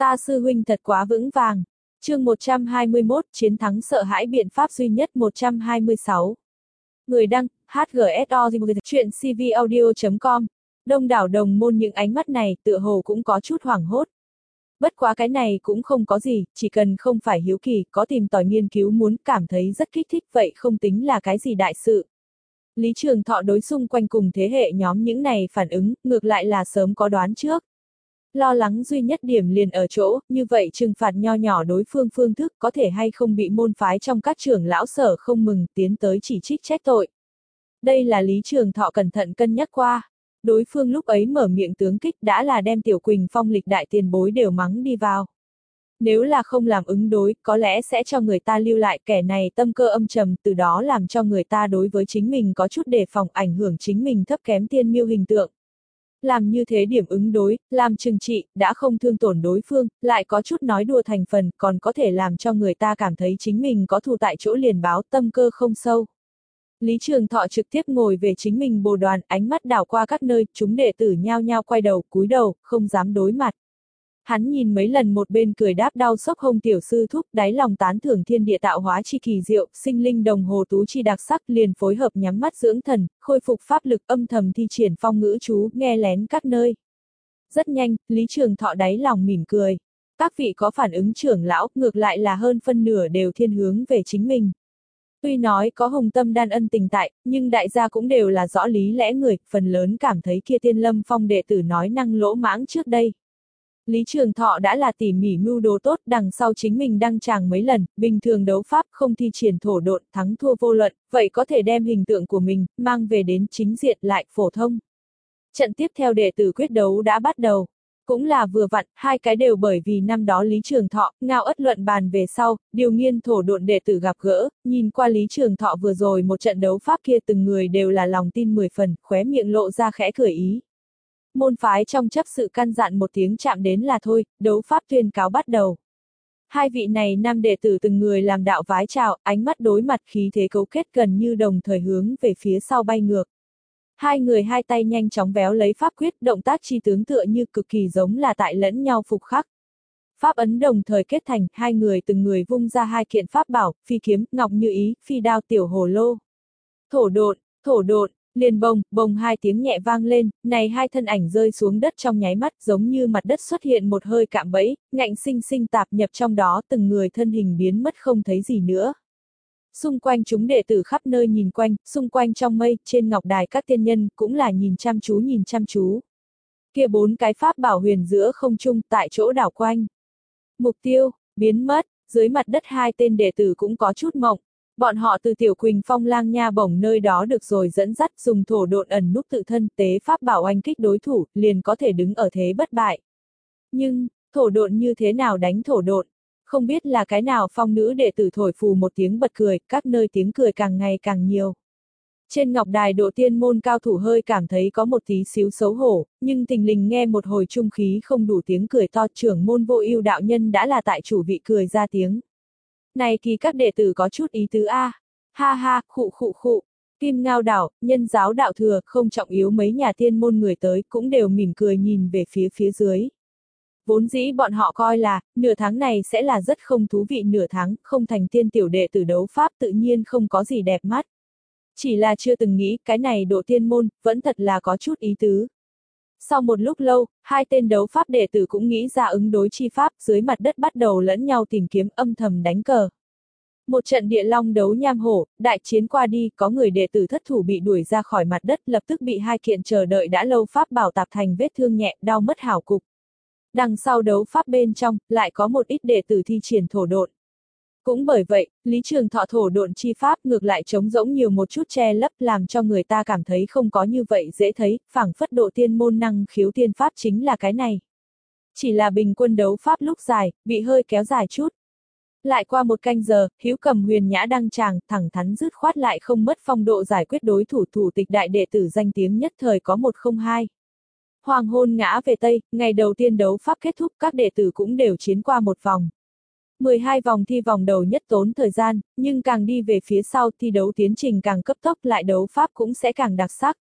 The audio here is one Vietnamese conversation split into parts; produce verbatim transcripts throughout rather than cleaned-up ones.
Ta sư huynh thật quá vững vàng. Chương một trăm hai mươi mốt, chiến thắng sợ hãi biện pháp duy nhất một trăm hai mươi sáu. Người đăng, hát giê ét o chuyện c v audio chấm com. Đông đảo đồng môn những ánh mắt này tựa hồ cũng có chút hoảng hốt. Bất quá cái này cũng không có gì, chỉ cần không phải hiếu kỳ, có tìm tòi nghiên cứu muốn cảm thấy rất kích thích vậy không tính là cái gì đại sự. Lý Trường Thọ đối xung quanh cùng thế hệ nhóm những này phản ứng, ngược lại là sớm có đoán trước. Lo lắng duy nhất điểm liền ở chỗ, như vậy trừng phạt nho nhỏ đối phương phương thức có thể hay không bị môn phái trong các trưởng lão sở không mừng tiến tới chỉ trích trách tội. Đây là Lý Trường Thọ cẩn thận cân nhắc qua. Đối phương lúc ấy mở miệng tướng kích đã là đem Tiểu Quỳnh Phong lịch đại tiền bối đều mắng đi vào. Nếu là không làm ứng đối, có lẽ sẽ cho người ta lưu lại kẻ này tâm cơ âm trầm, từ đó làm cho người ta đối với chính mình có chút đề phòng ảnh hưởng chính mình thấp kém tiên miêu hình tượng. Làm như thế điểm ứng đối, làm trừng trị, đã không thương tổn đối phương, lại có chút nói đùa thành phần, còn có thể làm cho người ta cảm thấy chính mình có thù tại chỗ liền báo, tâm cơ không sâu. Lý Trường Thọ trực tiếp ngồi về chính mình bồ đoàn, ánh mắt đảo qua các nơi, chúng đệ tử nhao nhao quay đầu, cúi đầu, không dám đối mặt. Hắn nhìn mấy lần một bên cười đáp đau sốc hông tiểu sư thúc, đáy lòng tán thưởng thiên địa tạo hóa chi kỳ diệu, sinh linh đồng hồ tú chi đặc sắc, liền phối hợp nhắm mắt dưỡng thần, khôi phục pháp lực âm thầm thi triển phong ngữ chú, nghe lén các nơi. Rất nhanh, Lý Trường Thọ đáy lòng mỉm cười. Các vị có phản ứng trưởng lão, ngược lại là hơn phân nửa đều thiên hướng về chính mình. Tuy nói có hồng tâm đan ân tình tại, nhưng đại gia cũng đều là rõ lý lẽ người, phần lớn cảm thấy kia Tiên Lâm Phong đệ tử nói năng lỗ mãng trước đây. Lý Trường Thọ đã là tỉ mỉ mưu đồ tốt, đằng sau chính mình đăng tràng mấy lần, bình thường đấu pháp không thi triển thổ độn, thắng thua vô luận, vậy có thể đem hình tượng của mình, mang về đến chính diện lại phổ thông. Trận tiếp theo đệ tử quyết đấu đã bắt đầu. Cũng là vừa vặn, hai cái đều bởi vì năm đó Lý Trường Thọ, ngao ất luận bàn về sau, điều nghiên thổ độn đệ tử gặp gỡ, nhìn qua Lý Trường Thọ vừa rồi một trận đấu pháp kia từng người đều là lòng tin mười phần, khóe miệng lộ ra khẽ cười ý. Môn phái trong chấp sự căn dặn một tiếng chạm đến là thôi, đấu pháp tuyên cáo bắt đầu. Hai vị này năm đệ tử từng người làm đạo vái chào, ánh mắt đối mặt khí thế cấu kết gần như đồng thời hướng về phía sau bay ngược. Hai người hai tay nhanh chóng véo lấy pháp quyết, động tác chi tướng tựa như cực kỳ giống là tại lẫn nhau phục khắc. Pháp ấn đồng thời kết thành, hai người từng người vung ra hai kiện pháp bảo, phi kiếm, ngọc như ý, phi đao tiểu hồ lô. Thổ độn, thổ độn, liền bồng, bồng hai tiếng nhẹ vang lên, này hai thân ảnh rơi xuống đất trong nháy mắt giống như mặt đất xuất hiện một hơi cạm bẫy, ngạnh sinh sinh tạp nhập trong đó từng người thân hình biến mất không thấy gì nữa. Xung quanh chúng đệ tử khắp nơi nhìn quanh, xung quanh trong mây, trên ngọc đài các tiên nhân cũng là nhìn chăm chú nhìn chăm chú. Kia bốn cái pháp bảo huyền giữa không trung tại chỗ đảo quanh. Mục tiêu, biến mất, dưới mặt đất hai tên đệ tử cũng có chút mộng. Bọn họ từ Tiểu Quỳnh Phong lang nha bổng nơi đó được rồi dẫn dắt dùng thổ độn ẩn núp tự thân tế pháp bảo oanh kích đối thủ, liền có thể đứng ở thế bất bại. Nhưng, thổ độn như thế nào đánh thổ độn? Không biết là cái nào phong nữ đệ tử thổi phù một tiếng bật cười, các nơi tiếng cười càng ngày càng nhiều. Trên ngọc đài độ tiên môn cao thủ hơi cảm thấy có một tí xíu xấu hổ, nhưng tình lình nghe một hồi trung khí không đủ tiếng cười to, trưởng môn Vô Ưu đạo nhân đã là tại chủ vị cười ra tiếng. Này thì các đệ tử có chút ý tứ a. Ha ha, khụ khụ khụ. Kim Ngao đảo, Nhân giáo đạo thừa, không trọng yếu mấy nhà tiên môn người tới cũng đều mỉm cười nhìn về phía phía dưới. Vốn dĩ bọn họ coi là, nửa tháng này sẽ là rất không thú vị nửa tháng, không thành tiên tiểu đệ tử đấu pháp tự nhiên không có gì đẹp mắt. Chỉ là chưa từng nghĩ cái này độ tiên môn, vẫn thật là có chút ý tứ. Sau một lúc lâu, hai tên đấu pháp đệ tử cũng nghĩ ra ứng đối chi pháp, dưới mặt đất bắt đầu lẫn nhau tìm kiếm âm thầm đánh cờ. Một trận địa long đấu nham hổ, đại chiến qua đi, có người đệ tử thất thủ bị đuổi ra khỏi mặt đất, lập tức bị hai kiện chờ đợi đã lâu pháp bảo tạp thành vết thương nhẹ, đau mất hảo cục. Đằng sau đấu pháp bên trong, lại có một ít đệ tử thi triển thổ độn. Cũng bởi vậy, Lý Trường Thọ thổ độn chi pháp ngược lại trống rỗng nhiều một chút che lấp làm cho người ta cảm thấy không có như vậy dễ thấy, phảng phất độ tiên môn năng khiếu tiên pháp chính là cái này. Chỉ là bình quân đấu pháp lúc dài, bị hơi kéo dài chút. Lại qua một canh giờ, Hữu Cầm huyền nhã đăng tràng, thẳng thắn dứt khoát lại không mất phong độ giải quyết đối thủ thủ tịch đại đệ tử danh tiếng nhất thời có một không hai. Hoàng hôn ngã về Tây, ngày đầu tiên đấu pháp kết thúc các đệ tử cũng đều chiến qua một vòng. mười hai vòng thi vòng đầu nhất tốn thời gian, nhưng càng đi về phía sau thi đấu tiến trình càng cấp tốc lại đấu pháp cũng sẽ càng đặc sắc.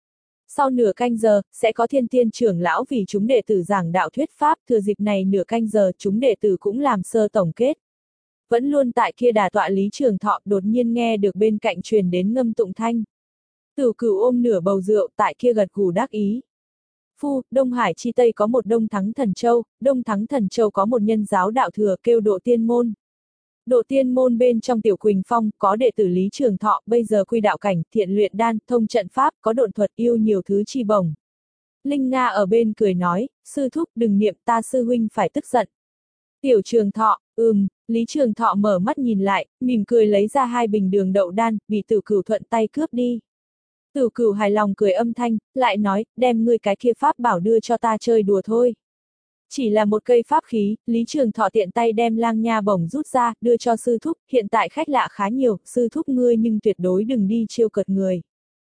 Sau nửa canh giờ, sẽ có thiên tiên trưởng lão vì chúng đệ tử giảng đạo thuyết pháp, thừa dịp này nửa canh giờ chúng đệ tử cũng làm sơ tổng kết. Vẫn luôn tại kia đà tọa Lý Trường Thọ đột nhiên nghe được bên cạnh truyền đến ngâm tụng thanh. Tửu Cửu ôm nửa bầu rượu tại kia gật gù đắc ý. Phu, Đông Hải chi Tây có một Đông Thắng Thần Châu, Đông Thắng Thần Châu có một nhân giáo đạo thừa kêu Độ Tiên Môn. Độ Tiên Môn bên trong Tiểu Quỳnh Phong có đệ tử Lý Trường Thọ, bây giờ quy đạo cảnh, thiện luyện đan, thông trận pháp, có độn thuật, yêu nhiều thứ chi bổng. Linh Nga ở bên cười nói, sư thúc đừng niệm, ta sư huynh phải tức giận. Tiểu Trường Thọ, ừm, Lý Trường Thọ mở mắt nhìn lại, mỉm cười lấy ra hai bình đường đậu đan, bị Tửu Cửu thuận tay cướp đi. Tửu Cửu hài lòng cười âm thanh, lại nói, đem ngươi cái kia pháp bảo đưa cho ta chơi đùa thôi. Chỉ là một cây pháp khí, Lý Trường Thọ tiện tay đem lang nha bổng rút ra, đưa cho sư thúc, hiện tại khách lạ khá nhiều, sư thúc ngươi nhưng tuyệt đối đừng đi trêu cợt người.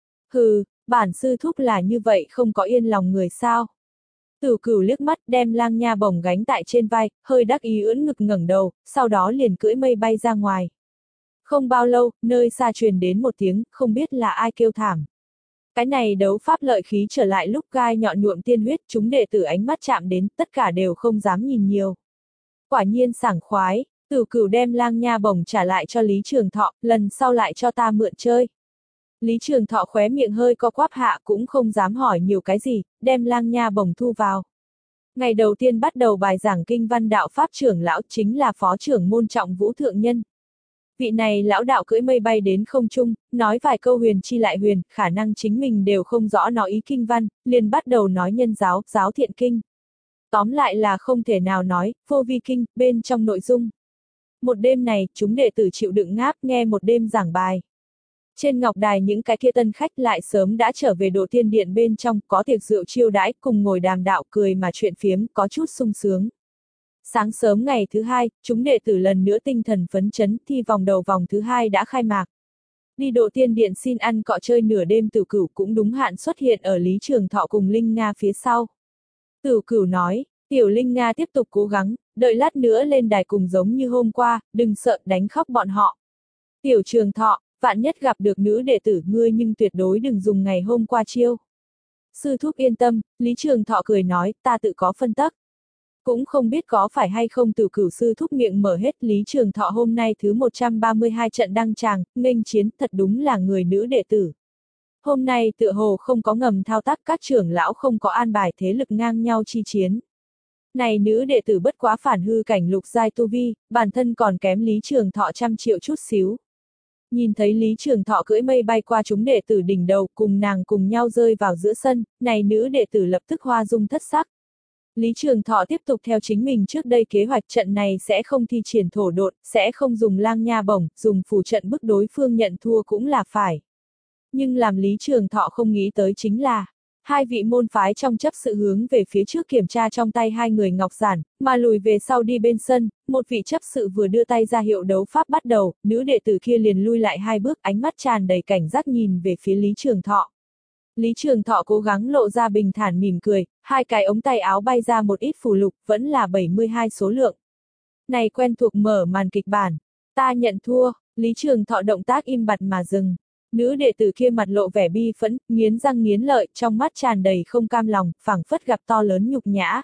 Hừ, bản sư thúc là như vậy không có yên lòng người sao. Tửu Cửu liếc mắt đem lang nha bổng gánh tại trên vai, hơi đắc ý ưỡn ngực ngẩng đầu, sau đó liền cưỡi mây bay ra ngoài. Không bao lâu, nơi xa truyền đến một tiếng, không biết là ai kêu thảm. Cái này đấu pháp lợi khí trở lại lúc gai nhọn nhuộm tiên huyết, chúng đệ tử ánh mắt chạm đến, tất cả đều không dám nhìn nhiều. Quả nhiên sảng khoái, Tửu Cửu đem lang nha bổng trả lại cho Lý Trường Thọ, lần sau lại cho ta mượn chơi. Lý Trường Thọ khóe miệng hơi co quắp hạ cũng không dám hỏi nhiều cái gì, đem lang nha bổng thu vào. Ngày đầu tiên bắt đầu bài giảng kinh văn đạo pháp trưởng lão chính là phó trưởng môn Trọng Vũ Thượng Nhân. Vị này lão đạo cưỡi mây bay đến không trung, nói vài câu huyền chi lại huyền, khả năng chính mình đều không rõ nói ý kinh văn, liền bắt đầu nói nhân giáo, giáo thiện kinh. Tóm lại là không thể nào nói, vô vi kinh, bên trong nội dung. Một đêm này, chúng đệ tử chịu đựng ngáp nghe một đêm giảng bài. Trên ngọc đài những cái kia tân khách lại sớm đã trở về Độ Tiên Điện bên trong, có tiệc rượu chiêu đãi, cùng ngồi đàm đạo cười mà chuyện phiếm, có chút sung sướng. Sáng sớm ngày thứ hai, chúng đệ tử lần nữa tinh thần phấn chấn, thi vòng đầu vòng thứ hai đã khai mạc. Đi Độ Tiên Điện xin ăn cọ chơi nửa đêm Tửu Cửu cũng đúng hạn xuất hiện ở Lý Trường Thọ cùng Linh Nga phía sau. Tửu Cửu nói, tiểu Linh Nga tiếp tục cố gắng, đợi lát nữa lên đài cùng giống như hôm qua, đừng sợ đánh khóc bọn họ. Tiểu Trường Thọ, vạn nhất gặp được nữ đệ tử ngươi nhưng tuyệt đối đừng dùng ngày hôm qua chiêu. Sư thúc yên tâm, Lý Trường Thọ cười nói, ta tự có phân tắc. Cũng không biết có phải hay không Tửu Cửu sư thúc miệng mở hết. Lý Trường Thọ hôm nay thứ một trăm ba mươi hai trận đăng tràng, nghênh chiến, thật đúng là người nữ đệ tử. Hôm nay tựa hồ không có ngầm thao tác, các trưởng lão không có an bài thế lực ngang nhau chi chiến. Này nữ đệ tử bất quá phản hư cảnh lục giai tu vi, bản thân còn kém Lý Trường Thọ trăm triệu chút xíu. Nhìn thấy Lý Trường Thọ cưỡi mây bay qua chúng đệ tử đỉnh đầu cùng nàng cùng nhau rơi vào giữa sân, này nữ đệ tử lập tức hoa dung thất sắc. Lý Trường Thọ tiếp tục theo chính mình trước đây kế hoạch, trận này sẽ không thi triển thổ độn, sẽ không dùng lang nha bổng, dùng phù trận bức đối phương nhận thua cũng là phải. Nhưng làm Lý Trường Thọ không nghĩ tới chính là, hai vị môn phái trong chấp sự hướng về phía trước kiểm tra trong tay hai người ngọc giản, mà lùi về sau đi bên sân, một vị chấp sự vừa đưa tay ra hiệu đấu pháp bắt đầu, nữ đệ tử kia liền lui lại hai bước, ánh mắt tràn đầy cảnh giác nhìn về phía Lý Trường Thọ. Lý Trường Thọ cố gắng lộ ra bình thản mỉm cười, hai cái ống tay áo bay ra một ít phù lục, vẫn là bảy mươi hai số lượng. Này quen thuộc mở màn kịch bản, ta nhận thua, Lý Trường Thọ động tác im bặt mà dừng. Nữ đệ tử kia mặt lộ vẻ bi phẫn, nghiến răng nghiến lợi, trong mắt tràn đầy không cam lòng, phảng phất gặp to lớn nhục nhã.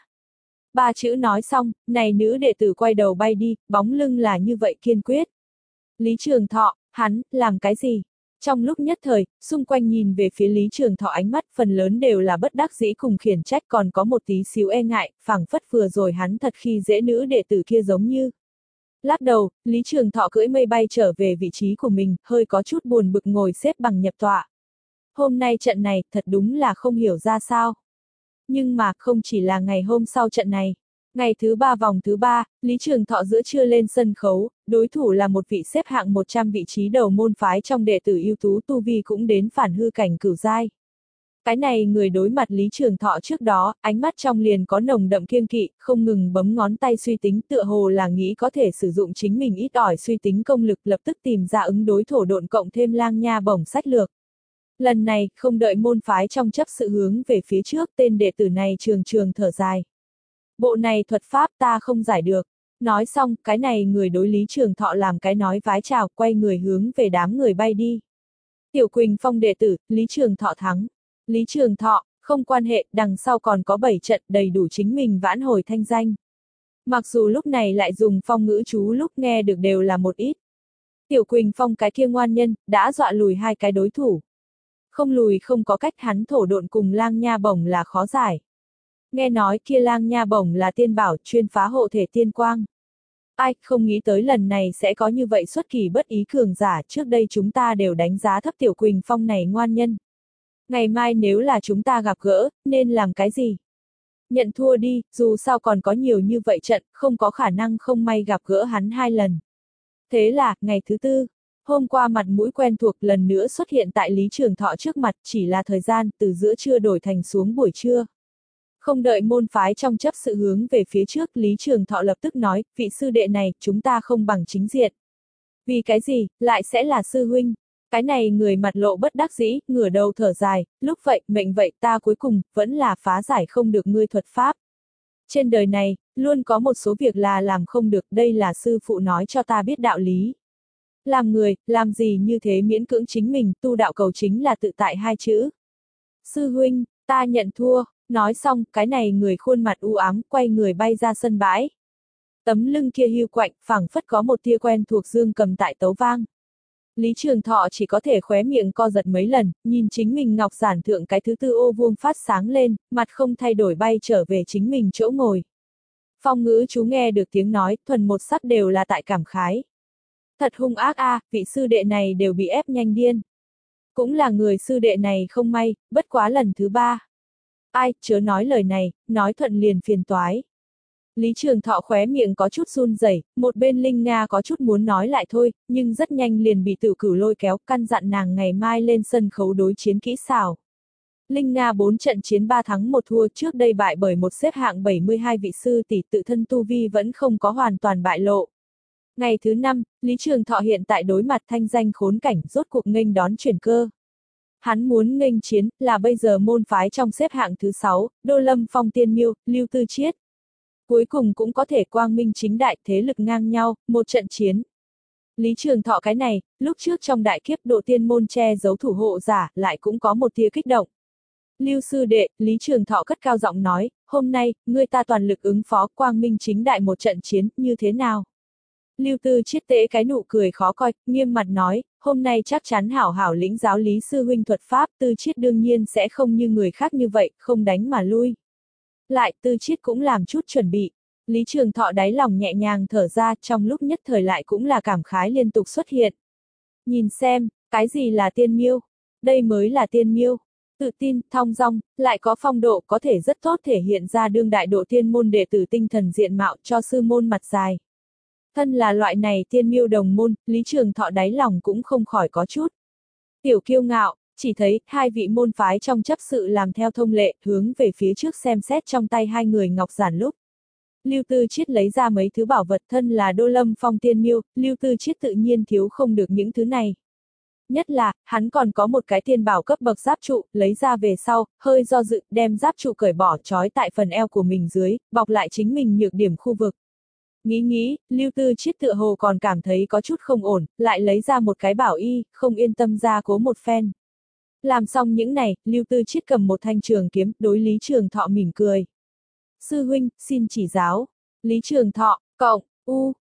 Ba chữ nói xong, này nữ đệ tử quay đầu bay đi, bóng lưng là như vậy kiên quyết. Lý Trường Thọ, hắn, làm cái gì? Trong lúc nhất thời, xung quanh nhìn về phía Lý Trường Thọ ánh mắt phần lớn đều là bất đắc dĩ cùng khiển trách, còn có một tí xíu e ngại, phảng phất vừa rồi hắn thật khi dễ nữ đệ tử kia giống như. Lắc đầu, Lý Trường Thọ cưỡi mây bay trở về vị trí của mình, hơi có chút buồn bực ngồi xếp bằng nhập tọa. Hôm nay trận này, thật đúng là không hiểu ra sao. Nhưng mà, không chỉ là ngày hôm sau trận này. Ngày thứ ba vòng thứ ba, Lý Trường Thọ giữa trưa lên sân khấu, đối thủ là một vị xếp hạng một trăm vị trí đầu môn phái trong đệ tử ưu tú tu vi cũng đến phản hư cảnh cửu giai. Cái này người đối mặt Lý Trường Thọ trước đó, ánh mắt trong liền có nồng đậm kiêng kỵ, không ngừng bấm ngón tay suy tính, tựa hồ là nghĩ có thể sử dụng chính mình ít ỏi suy tính công lực, lập tức tìm ra ứng đối thổ độn cộng thêm lang nha bổng sách lược. Lần này, không đợi môn phái trong chấp sự hướng về phía trước, tên đệ tử này trường trường thở dài. Bộ này thuật pháp ta không giải được. Nói xong, cái này người đối Lý Trường Thọ làm cái nói vái chào, quay người hướng về đám người bay đi. Tiểu Quỳnh Phong đệ tử, Lý Trường Thọ thắng. Lý Trường Thọ, không quan hệ, đằng sau còn có bảy trận đầy đủ chính mình vãn hồi thanh danh. Mặc dù lúc này lại dùng phong ngữ chú lúc nghe được đều là một ít. Tiểu Quỳnh Phong cái kia ngoan nhân, đã dọa lùi hai cái đối thủ. Không lùi không có cách, hắn thổ độn cùng lang nha bổng là khó giải. Nghe nói kia lang nha bổng là tiên bảo chuyên phá hộ thể tiên quang. Ai không nghĩ tới lần này sẽ có như vậy xuất kỳ bất ý cường giả, trước đây chúng ta đều đánh giá thấp Tiểu Quỳnh Phong này ngoan nhân. Ngày mai nếu là chúng ta gặp gỡ, nên làm cái gì? Nhận thua đi, dù sao còn có nhiều như vậy trận, không có khả năng không may gặp gỡ hắn hai lần. Thế là, ngày thứ tư, hôm qua mặt mũi quen thuộc lần nữa xuất hiện tại Lý Trường Thọ trước mặt, chỉ là thời gian từ giữa trưa đổi thành xuống buổi trưa. Không đợi môn phái trong chấp sự hướng về phía trước, Lý Trường Thọ lập tức nói, vị sư đệ này, chúng ta không bằng chính diện. Vì cái gì, lại sẽ là sư huynh? Cái này người mặt lộ bất đắc dĩ, ngửa đầu thở dài, lúc vậy, mệnh vậy ta cuối cùng, vẫn là phá giải không được ngươi thuật pháp. Trên đời này, luôn có một số việc là làm không được, đây là sư phụ nói cho ta biết đạo lý. Làm người, làm gì như thế miễn cưỡng chính mình, tu đạo cầu chính là tự tại hai chữ. Sư huynh, ta nhận thua, nói xong, cái này người khuôn mặt u ám, quay người bay ra sân bãi. Tấm lưng kia hiu quạnh, phảng phất có một tia quen thuộc dương cầm tại tấu vang. Lý Trường Thọ chỉ có thể khóe miệng co giật mấy lần, nhìn chính mình ngọc giản thượng cái thứ tư ô vuông phát sáng lên, mặt không thay đổi bay trở về chính mình chỗ ngồi. Phong ngữ chú nghe được tiếng nói, thuần một sắc đều là tại cảm khái. Thật hung ác a, à, vị sư đệ này đều bị ép nhanh điên. Cũng là người sư đệ này không may, bất quá lần thứ ba. Ai, chớ nói lời này, nói thuận liền phiền toái. Lý Trường Thọ khóe miệng có chút run rẩy, một bên Linh Nga có chút muốn nói lại thôi, nhưng rất nhanh liền bị Tử Cửu lôi kéo, căn dặn nàng ngày mai lên sân khấu đối chiến kỹ xảo. Linh Nga bốn trận chiến ba thắng một thua, trước đây bại bởi một xếp hạng bảy mươi hai vị sư tỷ, tự thân tu vi vẫn không có hoàn toàn bại lộ. Ngày thứ năm, Lý Trường Thọ hiện tại đối mặt thanh danh khốn cảnh, rốt cuộc nghênh đón chuyển cơ. Hắn muốn nghênh chiến, là bây giờ môn phái trong xếp hạng thứ sáu, Đô Lâm Phong Tiên Miêu, Lưu Tư Chiết. Cuối cùng cũng có thể quang minh chính đại, thế lực ngang nhau, một trận chiến. Lý Trường Thọ cái này, lúc trước trong đại kiếp độ tiên môn che giấu thủ hộ giả, lại cũng có một tia kích động. Lưu sư đệ, Lý Trường Thọ cất cao giọng nói, hôm nay, ngươi ta toàn lực ứng phó quang minh chính đại một trận chiến, như thế nào? Lưu Tư Chiết tế cái nụ cười khó coi, nghiêm mặt nói, hôm nay chắc chắn hảo hảo lĩnh giáo Lý sư huynh thuật pháp, Tư Chiết đương nhiên sẽ không như người khác như vậy, không đánh mà lui. Lại, Tư Chiết cũng làm chút chuẩn bị. Lý Trường Thọ đáy lòng nhẹ nhàng thở ra, trong lúc nhất thời lại cũng là cảm khái liên tục xuất hiện. Nhìn xem, cái gì là tiên miêu? Đây mới là tiên miêu. Tự tin, thong dong, lại có phong độ, có thể rất tốt thể hiện ra đương đại độ tiên môn đệ tử tinh thần diện mạo cho sư môn mặt dài. Thân là loại này tiên miêu đồng môn, Lý Trường Thọ đáy lòng cũng không khỏi có chút tiểu kiêu ngạo, chỉ thấy hai vị môn phái trong chấp sự làm theo thông lệ, hướng về phía trước xem xét trong tay hai người ngọc giản lúc. Lưu Tư Chiết lấy ra mấy thứ bảo vật, thân là Đô Lâm Phong Tiên Miêu, Lưu Tư Chiết tự nhiên thiếu không được những thứ này. Nhất là, hắn còn có một cái tiên bảo cấp bậc giáp trụ, lấy ra về sau, hơi do dự, đem giáp trụ cởi bỏ trói tại phần eo của mình dưới, bọc lại chính mình nhược điểm khu vực. Nghĩ nghĩ, Lưu Tư Chiết tựa hồ còn cảm thấy có chút không ổn, lại lấy ra một cái bảo y, không yên tâm ra cố một phen. Làm xong những này, Lưu Tư Chiết cầm một thanh trường kiếm, đối Lý Trường Thọ mỉm cười. Sư huynh, xin chỉ giáo. Lý Trường Thọ, cộng, u,